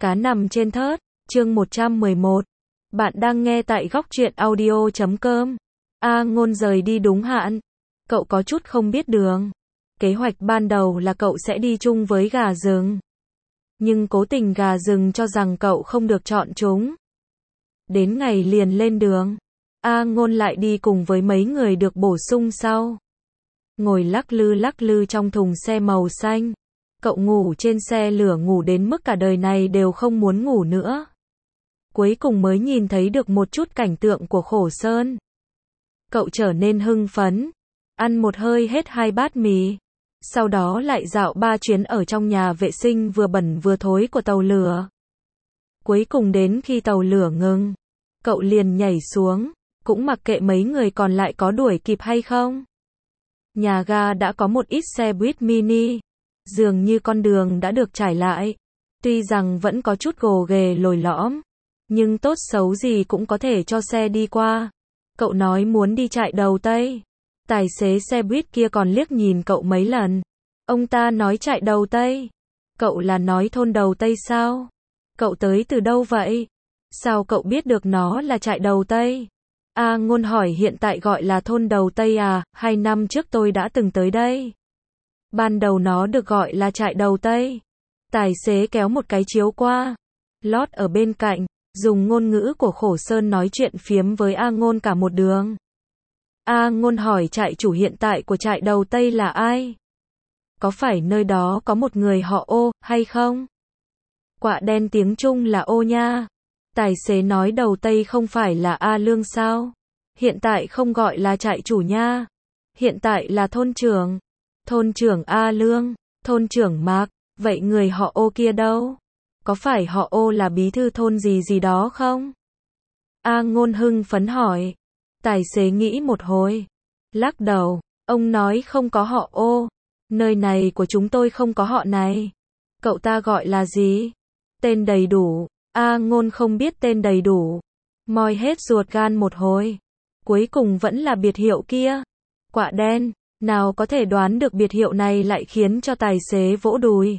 Cá nằm trên thớt, chương 111. Bạn đang nghe tại góc truyện audio.com. A Ngôn rời đi đúng hạn. Cậu có chút không biết đường. Kế hoạch ban đầu là cậu sẽ đi chung với gà rừng. Nhưng cố tình gà rừng cho rằng cậu không được chọn chúng. Đến ngày liền lên đường, A Ngôn lại đi cùng với mấy người được bổ sung sau. Ngồi lắc lư trong thùng xe màu xanh. Cậu ngủ trên xe lửa ngủ đến mức cả đời này đều không muốn ngủ nữa. Cuối cùng mới nhìn thấy được một chút cảnh tượng của Khổ Sơn. Cậu trở nên hưng phấn, ăn một hơi hết 2 bát mì. Sau đó lại dạo 3 chuyến ở trong nhà vệ sinh vừa bẩn vừa thối của tàu lửa. Cuối cùng đến khi tàu lửa ngừng, cậu liền nhảy xuống, cũng mặc kệ mấy người còn lại có đuổi kịp hay không. Nhà ga đã có một ít xe buýt mini. Dường như con đường đã được trải lại. Tuy rằng vẫn có chút gồ ghề lồi lõm, nhưng tốt xấu gì cũng có thể cho xe đi qua. Cậu nói muốn đi chạy đầu Tây. Tài xế xe buýt kia còn liếc nhìn cậu mấy lần. Ông ta nói chạy đầu Tây. Cậu là nói thôn đầu Tây sao? Cậu tới từ đâu vậy? Sao cậu biết được nó là chạy đầu Tây? A Ngôn hỏi hiện tại gọi là thôn đầu Tây à, 2 năm trước tôi đã từng tới đây. Ban đầu nó được gọi là trại đầu Tây. Tài xế kéo một cái chiếu qua, lót ở bên cạnh, dùng ngôn ngữ của Khổ Sơn nói chuyện phiếm với A Ngôn cả một đường. A Ngôn hỏi trại chủ hiện tại của trại đầu Tây là ai? Có phải nơi đó có một người họ Ô, hay không? Quạ đen tiếng Trung là Ô nha. Tài xế nói đầu Tây không phải là A Lương sao? Hiện tại không gọi là trại chủ nha. Hiện tại là thôn trưởng. Thôn trưởng A Lương, thôn trưởng Mạc, vậy người họ Ô kia đâu? Có phải họ Ô là bí thư thôn gì gì đó không? A Ngôn hưng phấn hỏi. Tài xế nghĩ một hồi, lắc đầu, ông nói không có họ Ô, nơi này của chúng tôi không có họ này. Cậu ta gọi là gì? Tên đầy đủ. A Ngôn không biết tên đầy đủ, moi hết ruột gan một hồi, cuối cùng vẫn là biệt hiệu kia. Quạ đen. Nào có thể đoán được biệt hiệu này lại khiến cho tài xế vỗ đùi.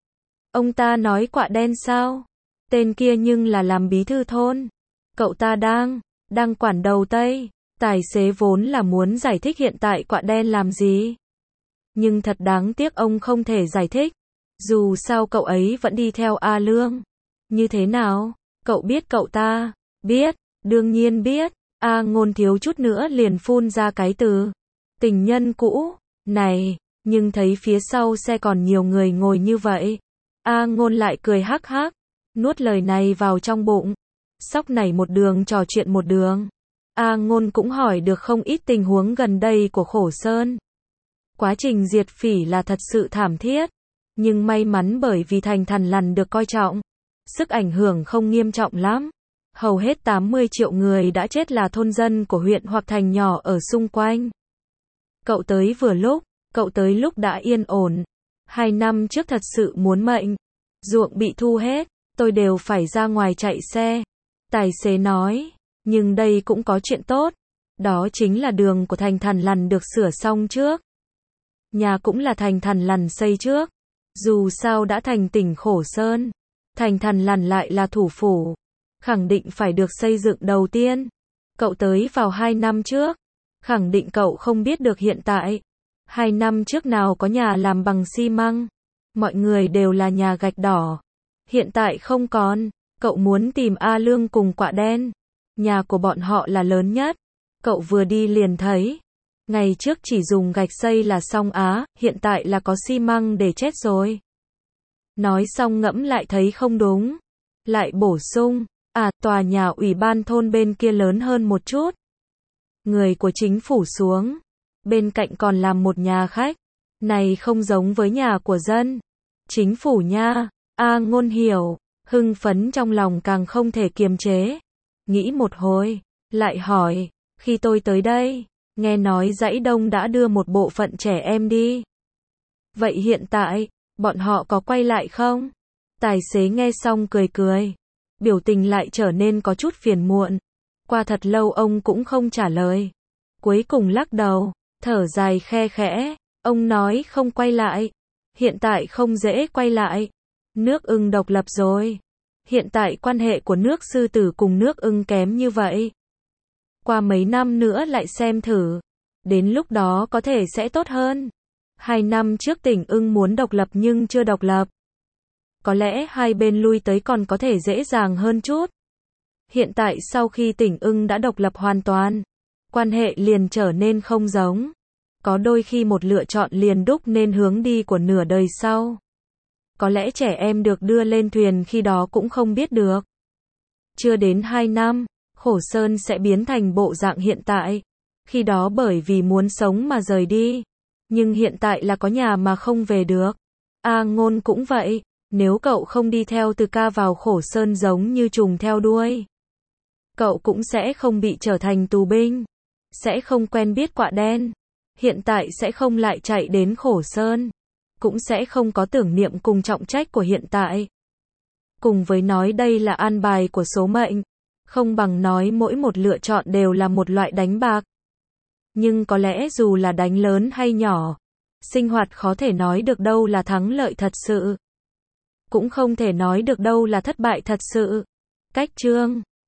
Ông ta nói quạ đen sao? Tên kia nhưng là làm bí thư thôn. Cậu ta đang quản đầu Tây. Tài xế vốn là muốn giải thích hiện tại quạ đen làm gì. Nhưng thật đáng tiếc ông không thể giải thích. Dù sao cậu ấy vẫn đi theo A Lương. Như thế nào? Cậu biết cậu ta? Biết, đương nhiên biết. A Ngôn thiếu chút nữa liền phun ra cái từ tình nhân cũ, này, nhưng thấy phía sau xe còn nhiều người ngồi như vậy. A Ngôn lại cười hắc hắc, nuốt lời này vào trong bụng. Sóc này một đường trò chuyện một đường. A Ngôn cũng hỏi được không ít tình huống gần đây của Khổ Sơn. Quá trình diệt phỉ là thật sự thảm thiết, nhưng may mắn bởi vì thành Thằn Lằn được coi trọng, sức ảnh hưởng không nghiêm trọng lắm. Hầu hết 80 triệu người đã chết là thôn dân của huyện hoặc thành nhỏ ở xung quanh. Cậu tới vừa lúc, cậu tới lúc đã yên ổn. 2 năm trước thật sự muốn mệnh. Ruộng bị thu hết, tôi đều phải ra ngoài chạy xe. Tài xế nói, nhưng đây cũng có chuyện tốt. Đó chính là đường của thành Thằn Lằn được sửa xong trước. Nhà cũng là thành Thằn Lằn xây trước. Dù sao đã thành tỉnh Khổ Sơn, thành Thằn Lằn lại là thủ phủ. Khẳng định phải được xây dựng đầu tiên. Cậu tới vào 2 năm trước. Khẳng định cậu không biết được hiện tại. 2 năm trước nào có nhà làm bằng xi măng. Mọi người đều là nhà gạch đỏ. Hiện tại không còn. Cậu muốn tìm A Lương cùng quạ đen. Nhà của bọn họ là lớn nhất. Cậu vừa đi liền thấy. Ngày trước chỉ dùng gạch xây là xong á, hiện tại là có xi măng để chết rồi. Nói xong ngẫm lại thấy không đúng. Lại bổ sung, tòa nhà ủy ban thôn bên kia lớn hơn một chút. Người của chính phủ xuống. Bên cạnh còn làm một nhà khách. Này không giống với nhà của dân. Chính phủ nha. A Ngôn hiểu. Hưng phấn trong lòng càng không thể kiềm chế. Nghĩ một hồi. Lại hỏi. Khi tôi tới đây, nghe nói dãy Đông đã đưa một bộ phận trẻ em đi. Vậy hiện tại, bọn họ có quay lại không? Tài xế nghe xong cười cười. Biểu tình lại trở nên có chút phiền muộn. Qua thật lâu ông cũng không trả lời. Cuối cùng lắc đầu, thở dài khe khẽ. Ông nói không quay lại. Hiện tại không dễ quay lại. Nước Ưng độc lập rồi. Hiện tại quan hệ của nước Sư Tử cùng nước Ưng kém như vậy. Qua mấy năm nữa lại xem thử. Đến lúc đó có thể sẽ tốt hơn. 2 năm trước Tỉnh Ưng muốn độc lập nhưng chưa độc lập. Có lẽ hai bên lui tới còn có thể dễ dàng hơn chút. Hiện tại sau khi Tỉnh Ưng đã độc lập hoàn toàn, quan hệ liền trở nên không giống. Có đôi khi một lựa chọn liền đúc nên hướng đi của nửa đời sau. Có lẽ trẻ em được đưa lên thuyền khi đó cũng không biết được. Chưa đến 2 năm, Khổ Sơn sẽ biến thành bộ dạng hiện tại. Khi đó bởi vì muốn sống mà rời đi. Nhưng hiện tại là có nhà mà không về được. A Ngôn cũng vậy, nếu cậu không đi theo Từ Ca vào Khổ Sơn giống như trùng theo đuôi, cậu cũng sẽ không bị trở thành tù binh, sẽ không quen biết quạ đen, hiện tại sẽ không lại chạy đến Khổ Sơn, cũng sẽ không có tưởng niệm cùng trọng trách của hiện tại. Cùng với nói đây là an bài của số mệnh, không bằng nói mỗi một lựa chọn đều là một loại đánh bạc. Nhưng có lẽ dù là đánh lớn hay nhỏ, sinh hoạt khó thể nói được đâu là thắng lợi thật sự, cũng không thể nói được đâu là thất bại thật sự. Cách chương